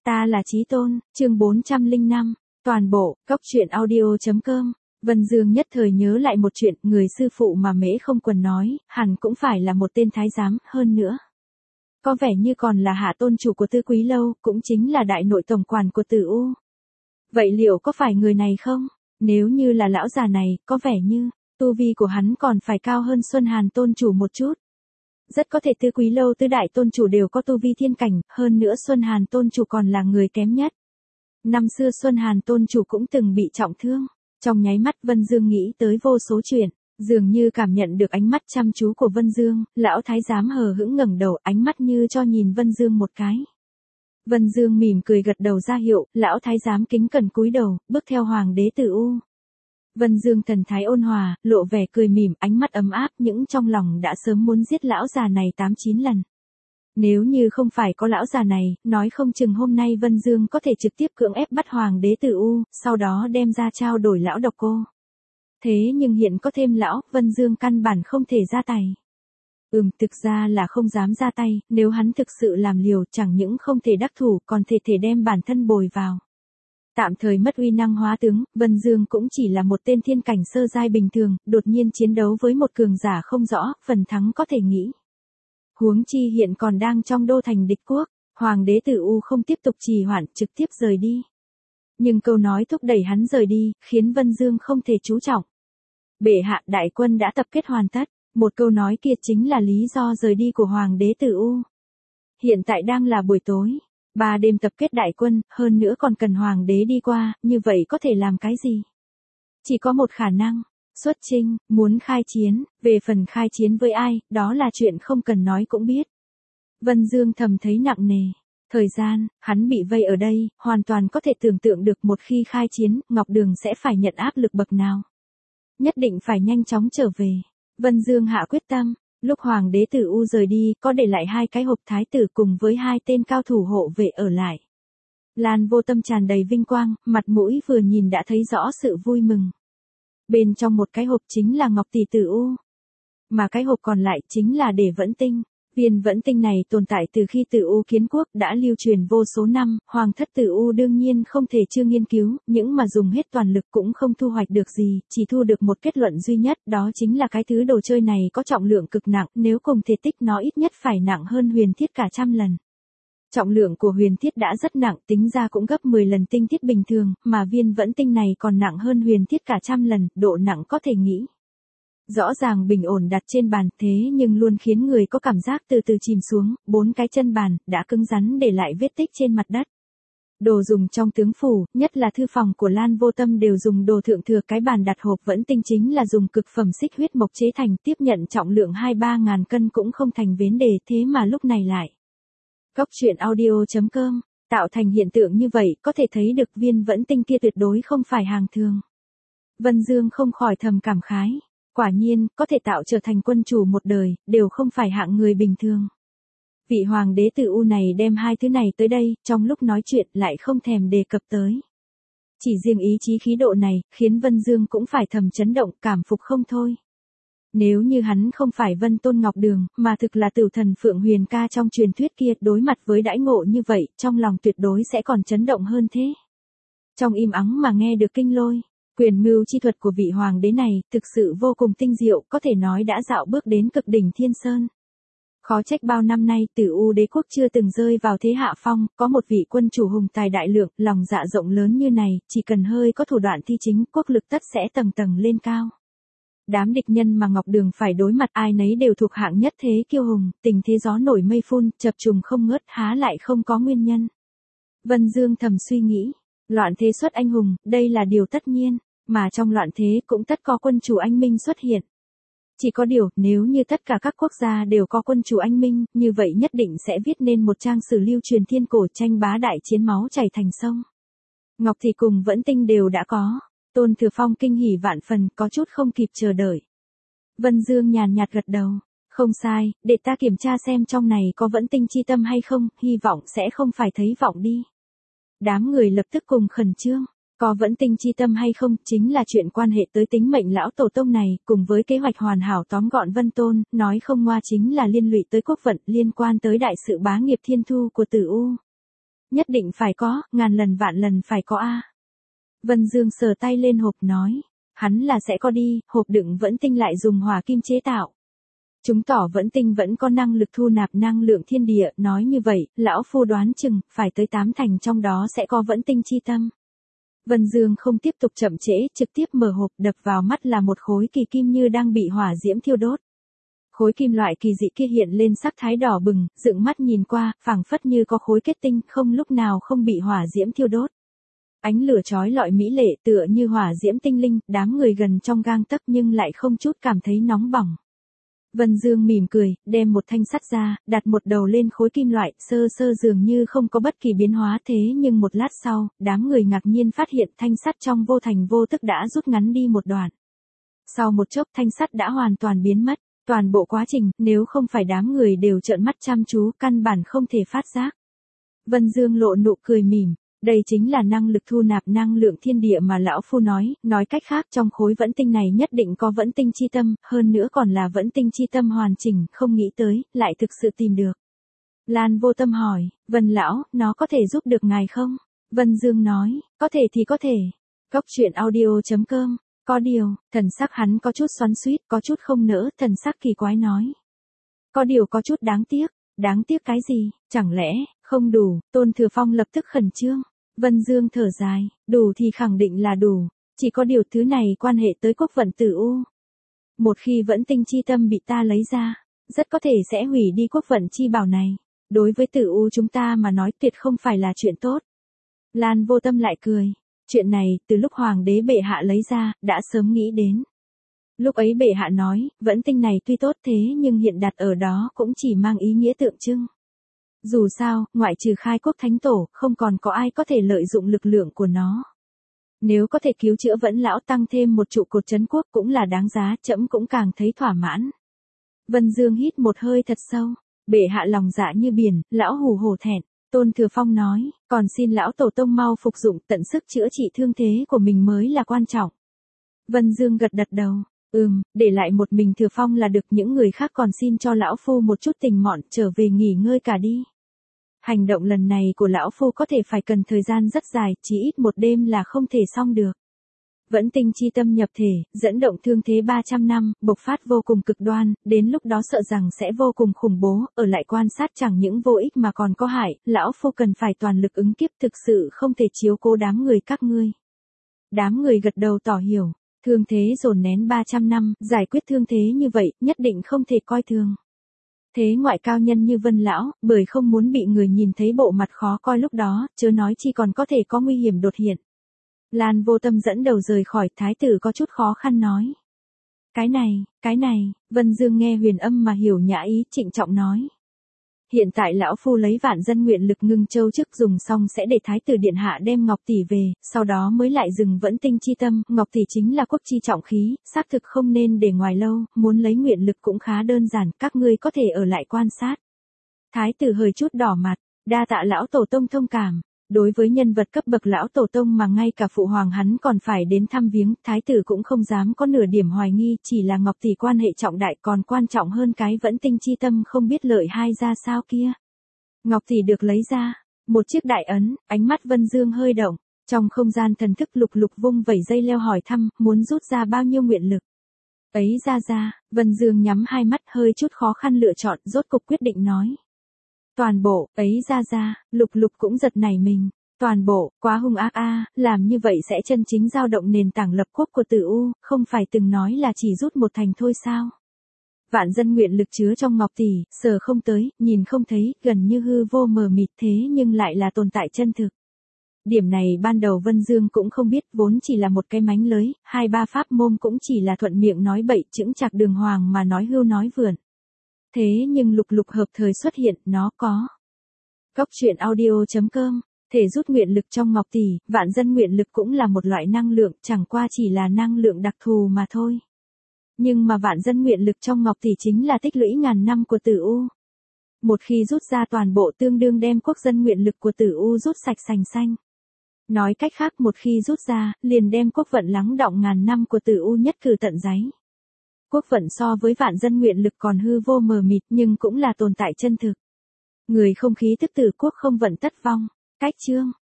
Ta là Chí Tôn, chương 405, toàn bộ, cóc truyện audio.com. Vân Dương nhất thời nhớ lại một chuyện, người sư phụ mà Mễ Không Quần nói, hẳn cũng phải là một tên thái giám, hơn nữa. Có vẻ như còn là hạ tôn chủ của Tư Quý Lâu, cũng chính là đại nội tổng quản của Tử U. Vậy liệu có phải người này không? Nếu như là lão già này, có vẻ như, tu vi của hắn còn phải cao hơn Xuân Hàn tôn chủ một chút. Rất có thể Tư Quý Lâu tứ đại tôn chủ đều có tu vi thiên cảnh, hơn nữa Xuân Hàn tôn chủ còn là người kém nhất. Năm xưa Xuân Hàn tôn chủ cũng từng bị trọng thương. Trong nháy mắt Vân Dương nghĩ tới vô số chuyện, dường như cảm nhận được ánh mắt chăm chú của Vân Dương, lão thái giám hờ hững ngẩng đầu, ánh mắt như cho nhìn Vân Dương một cái. Vân Dương mỉm cười gật đầu ra hiệu, lão thái giám kính cẩn cúi đầu, bước theo hoàng đế Tử U. Vân Dương thần thái ôn hòa, lộ vẻ cười mỉm, ánh mắt ấm áp, những trong lòng đã sớm muốn giết lão già này 8-9 lần. Nếu như không phải có lão già này, nói không chừng hôm nay Vân Dương có thể trực tiếp cưỡng ép bắt hoàng đế Tử U, sau đó đem ra trao đổi lão độc cô. Thế nhưng hiện có thêm lão, Vân Dương căn bản không thể ra tay. Thực ra là không dám ra tay, nếu hắn thực sự làm liều chẳng những không thể đắc thủ còn thể đem bản thân bồi vào. Tạm thời mất uy năng hóa tướng, Vân Dương cũng chỉ là một tên thiên cảnh sơ giai bình thường, đột nhiên chiến đấu với một cường giả không rõ, phần thắng có thể nghĩ. Huống chi hiện còn đang trong đô thành địch quốc, hoàng đế Tử U không tiếp tục trì hoãn, trực tiếp rời đi. Nhưng câu nói thúc đẩy hắn rời đi, khiến Vân Dương không thể chú trọng. Bệ hạ, đại quân đã tập kết hoàn tất, một câu nói kia chính là lý do rời đi của hoàng đế Tử U. Hiện tại đang là buổi tối, 3 đêm tập kết đại quân, hơn nữa còn cần hoàng đế đi qua, như vậy có thể làm cái gì? Chỉ có một khả năng, xuất chinh, muốn khai chiến, về phần khai chiến với ai, đó là chuyện không cần nói cũng biết. Vân Dương thầm thấy nặng nề. Thời gian, hắn bị vây ở đây, hoàn toàn có thể tưởng tượng được một khi khai chiến, Ngọc Đường sẽ phải nhận áp lực bậc nào. Nhất định phải nhanh chóng trở về. Vân Dương hạ quyết tâm, lúc hoàng đế Tử U rời đi, có để lại 2 cái hộp thái tử cùng với 2 tên cao thủ hộ vệ ở lại. Lan Vô Tâm tràn đầy vinh quang, mặt mũi vừa nhìn đã thấy rõ sự vui mừng. Bên trong một cái hộp chính là Ngọc tỷ Tử U, mà cái hộp còn lại chính là để Vẫn Tinh. Viên Vẫn Tinh này tồn tại từ khi Tử U kiến quốc, đã lưu truyền vô số năm, hoàng thất Tử U đương nhiên không thể chưa nghiên cứu, những mà dùng hết toàn lực cũng không thu hoạch được gì, chỉ thu được một kết luận duy nhất, đó chính là cái thứ đồ chơi này có trọng lượng cực nặng, nếu cùng thể tích nó ít nhất phải nặng hơn huyền thiết cả 100 lần. Trọng lượng của huyền thiết đã rất nặng, tính ra cũng gấp 10 lần tinh thiết bình thường, mà viên Vẫn Tinh này còn nặng hơn huyền thiết cả 100 lần, độ nặng có thể nghĩ. Rõ ràng bình ổn đặt trên bàn, thế nhưng luôn khiến người có cảm giác từ từ chìm xuống, 4 cái chân bàn, đã cứng rắn để lại vết tích trên mặt đất. Đồ dùng trong tướng phủ, nhất là thư phòng của Lan Vô Tâm đều dùng đồ thượng thừa, cái bàn đặt hộp Vẫn Tinh chính là dùng cực phẩm xích huyết mộc chế thành, tiếp nhận trọng lượng 2-3 ngàn cân cũng không thành vấn đề, thế mà lúc này lại. Cóc truyện audio.com, tạo thành hiện tượng như vậy, có thể thấy được viên Vẫn Tinh kia tuyệt đối không phải hàng thường. Vân Dương không khỏi thầm cảm khái. Quả nhiên, có thể tạo trở thành quân chủ một đời, đều không phải hạng người bình thường. Vị hoàng đế Tử U này đem 2 thứ này tới đây, trong lúc nói chuyện lại không thèm đề cập tới. Chỉ riêng ý chí khí độ này, khiến Vân Dương cũng phải thầm chấn động, cảm phục không thôi. Nếu như hắn không phải Vân Tôn Ngọc Đường, mà thực là Tửu Thần Phượng Huyền Ca trong truyền thuyết kia, đối mặt với đãi ngộ như vậy, trong lòng tuyệt đối sẽ còn chấn động hơn thế. Trong im ắng mà nghe được kinh lôi. Quyền mưu chi thuật của vị hoàng đế này, thực sự vô cùng tinh diệu, có thể nói đã dạo bước đến cực đỉnh thiên sơn. Khó trách bao năm nay Tử U đế quốc chưa từng rơi vào thế hạ phong, có một vị quân chủ hùng tài đại lượng, lòng dạ rộng lớn như này, chỉ cần hơi có thủ đoạn thi chính, quốc lực tất sẽ tầng tầng lên cao. Đám địch nhân mà Ngọc Đường phải đối mặt ai nấy đều thuộc hạng nhất thế kiêu hùng, tình thế gió nổi mây phun, chập trùng không ngớt, há lại không có nguyên nhân. Vân Dương thầm suy nghĩ, loạn thế xuất anh hùng, đây là điều tất nhiên. Mà trong loạn thế cũng tất có quân chủ anh minh xuất hiện. Chỉ có điều, nếu như tất cả các quốc gia đều có quân chủ anh minh, như vậy nhất định sẽ viết nên một trang sử lưu truyền thiên cổ, tranh bá đại chiến máu chảy thành sông. Ngọc thì cùng Vẫn Tinh đều đã có. Tôn Thừa Phong kinh hỉ vạn phần, có chút không kịp chờ đợi. Vân Dương nhàn nhạt gật đầu. Không sai, để ta kiểm tra xem trong này có Vẫn Tinh chi tâm hay không, hy vọng sẽ không phải thấy vọng đi. Đám người lập tức cùng khẩn trương. Có Vẫn Tinh chi tâm hay không, chính là chuyện quan hệ tới tính mệnh lão tổ tông này, cùng với kế hoạch hoàn hảo tóm gọn Vân Tôn, nói không ngoa chính là liên lụy tới quốc vận, liên quan tới đại sự bá nghiệp thiên thu của Tử U. Nhất định phải có, ngàn lần vạn lần phải có a. Vân Dương sờ tay lên hộp nói. Hắn là sẽ có đi, hộp đựng vẫn tinh lại dùng hỏa kim chế tạo. Chứng tỏ vẫn tinh vẫn có năng lực thu nạp năng lượng thiên địa, nói như vậy, lão phu đoán chừng, phải tới 8 thành trong đó sẽ có vẫn tinh chi tâm. Vân Dương không tiếp tục chậm trễ, trực tiếp mở hộp, đập vào mắt là một khối kỳ kim như đang bị hỏa diễm thiêu đốt. Khối kim loại kỳ dị kia hiện lên sắc thái đỏ bừng, dựng mắt nhìn qua, phảng phất như có khối kết tinh, không lúc nào không bị hỏa diễm thiêu đốt. Ánh lửa chói lọi mỹ lệ tựa như hỏa diễm tinh linh, đám người gần trong gang tấc nhưng lại không chút cảm thấy nóng bỏng. Vân Dương mỉm cười, đem một thanh sắt ra, đặt một đầu lên khối kim loại, sơ sơ dường như không có bất kỳ biến hóa thế nhưng một lát sau, đám người ngạc nhiên phát hiện thanh sắt trong vô thành vô tức đã rút ngắn đi một đoạn. Sau một chốc thanh sắt đã hoàn toàn biến mất, toàn bộ quá trình, nếu không phải đám người đều trợn mắt chăm chú, căn bản không thể phát giác. Vân Dương lộ nụ cười mỉm. Đây chính là năng lực thu nạp năng lượng thiên địa mà lão phu nói cách khác trong khối vẫn tinh này nhất định có vẫn tinh chi tâm, hơn nữa còn là vẫn tinh chi tâm hoàn chỉnh, không nghĩ tới, lại thực sự tìm được. Lan Vô Tâm hỏi, Vân lão, nó có thể giúp được ngài không? Vân Dương nói, có thể thì có thể. Cốc truyện audio.com, có điều, thần sắc hắn có chút xoắn xuýt, có chút không nỡ, thần sắc kỳ quái nói. Có điều có chút đáng tiếc. Đáng tiếc cái gì, chẳng lẽ, không đủ, Tôn Thừa Phong lập tức khẩn trương. Vân Dương thở dài, đủ thì khẳng định là đủ, chỉ có điều thứ này quan hệ tới quốc vận Tử U. Một khi vẫn tinh chi tâm bị ta lấy ra, rất có thể sẽ hủy đi quốc vận chi bảo này. Đối với Tử U chúng ta mà nói tuyệt không phải là chuyện tốt. Lan Vô Tâm lại cười, chuyện này từ lúc Hoàng đế bệ hạ lấy ra, đã sớm nghĩ đến. Lúc ấy bệ hạ nói, vẫn tinh này tuy tốt thế nhưng hiện đặt ở đó cũng chỉ mang ý nghĩa tượng trưng. Dù sao, ngoại trừ khai quốc thánh tổ, không còn có ai có thể lợi dụng lực lượng của nó. Nếu có thể cứu chữa vẫn lão tăng thêm một trụ cột trấn quốc cũng là đáng giá, trẫm cũng càng thấy thỏa mãn. Vân Dương hít một hơi thật sâu, bệ hạ lòng dạ như biển, lão hù hổ thẹn. Tôn Thừa Phong nói, còn xin lão tổ tông mau phục dụng tận sức chữa trị thương thế của mình mới là quan trọng. Vân Dương gật đầu. Để lại một mình Thừa Phong là được, những người khác còn xin cho lão phu một chút tình mọn, trở về nghỉ ngơi cả đi. Hành động lần này của lão phu có thể phải cần thời gian rất dài, chỉ ít một đêm là không thể xong được. Vẫn tinh chi tâm nhập thể, dẫn động thương thế 300 năm, bộc phát vô cùng cực đoan, đến lúc đó sợ rằng sẽ vô cùng khủng bố, ở lại quan sát chẳng những vô ích mà còn có hại, lão phu cần phải toàn lực ứng kiếp, thực sự không thể chiếu cố đám người các ngươi. Đám người gật đầu tỏ hiểu. Thương thế dồn nén 300 năm, giải quyết thương thế như vậy, nhất định không thể coi thường. Thế ngoại cao nhân như Vân lão, bởi không muốn bị người nhìn thấy bộ mặt khó coi lúc đó, chớ nói chi còn có thể có nguy hiểm đột hiện. Lan Vô Tâm dẫn đầu rời khỏi, thái tử có chút khó khăn nói. Cái này, Vân Dương nghe huyền âm mà hiểu nhã ý, trịnh trọng nói. Hiện tại lão phu lấy vạn dân nguyện lực ngưng châu trước dùng xong sẽ để thái tử điện hạ đem Ngọc tỷ về, sau đó mới lại dừng vẫn tinh chi tâm, Ngọc tỷ chính là quốc chi trọng khí, xác thực không nên để ngoài lâu, muốn lấy nguyện lực cũng khá đơn giản, các ngươi có thể ở lại quan sát. Thái tử hơi chút đỏ mặt, đa tạ lão tổ tông thông cảm. Đối với nhân vật cấp bậc lão tổ tông mà ngay cả phụ hoàng hắn còn phải đến thăm viếng, thái tử cũng không dám có nửa điểm hoài nghi, chỉ là Ngọc tỷ quan hệ trọng đại còn quan trọng hơn cái vẫn tinh chi tâm không biết lợi hai ra sao kia. Ngọc tỷ được lấy ra, một chiếc đại ấn, ánh mắt Vân Dương hơi động, trong không gian thần thức lục lục vung vẩy dây leo hỏi thăm, muốn rút ra bao nhiêu nguyện lực. Ấy ra, Vân Dương nhắm hai mắt hơi chút khó khăn lựa chọn, rốt cục quyết định nói. Toàn bộ, ấy ra, lục lục cũng giật nảy mình. Toàn bộ, quá hung ác làm như vậy sẽ chân chính dao động nền tảng lập quốc của Tử U, không phải từng nói là chỉ rút một thành thôi sao? Vạn dân nguyện lực chứa trong Ngọc tỷ, sờ không tới, nhìn không thấy, gần như hư vô mờ mịt thế nhưng lại là tồn tại chân thực. Điểm này ban đầu Vân Dương cũng không biết, vốn chỉ là một cái mánh lới, 2-3 pháp môn cũng chỉ là thuận miệng nói bậy chững chạc đường hoàng mà nói hưu nói vượn. Thế nhưng lục lục hợp thời xuất hiện, nó có. Cốc truyện audio.com, thể rút nguyện lực trong Ngọc tỷ, vạn dân nguyện lực cũng là một loại năng lượng, chẳng qua chỉ là năng lượng đặc thù mà thôi. Nhưng mà vạn dân nguyện lực trong Ngọc tỷ chính là tích lũy ngàn năm của Tử U. Một khi rút ra toàn bộ tương đương đem quốc dân nguyện lực của Tử U rút sạch sành xanh. Nói cách khác một khi rút ra, liền đem quốc vận lắng đọng ngàn năm của Tử U nhất cử tận đáy. Quốc vận so với vạn dân nguyện lực còn hư vô mờ mịt nhưng cũng là tồn tại chân thực. Người không khí tức tử quốc không vận tất vong. Cách chương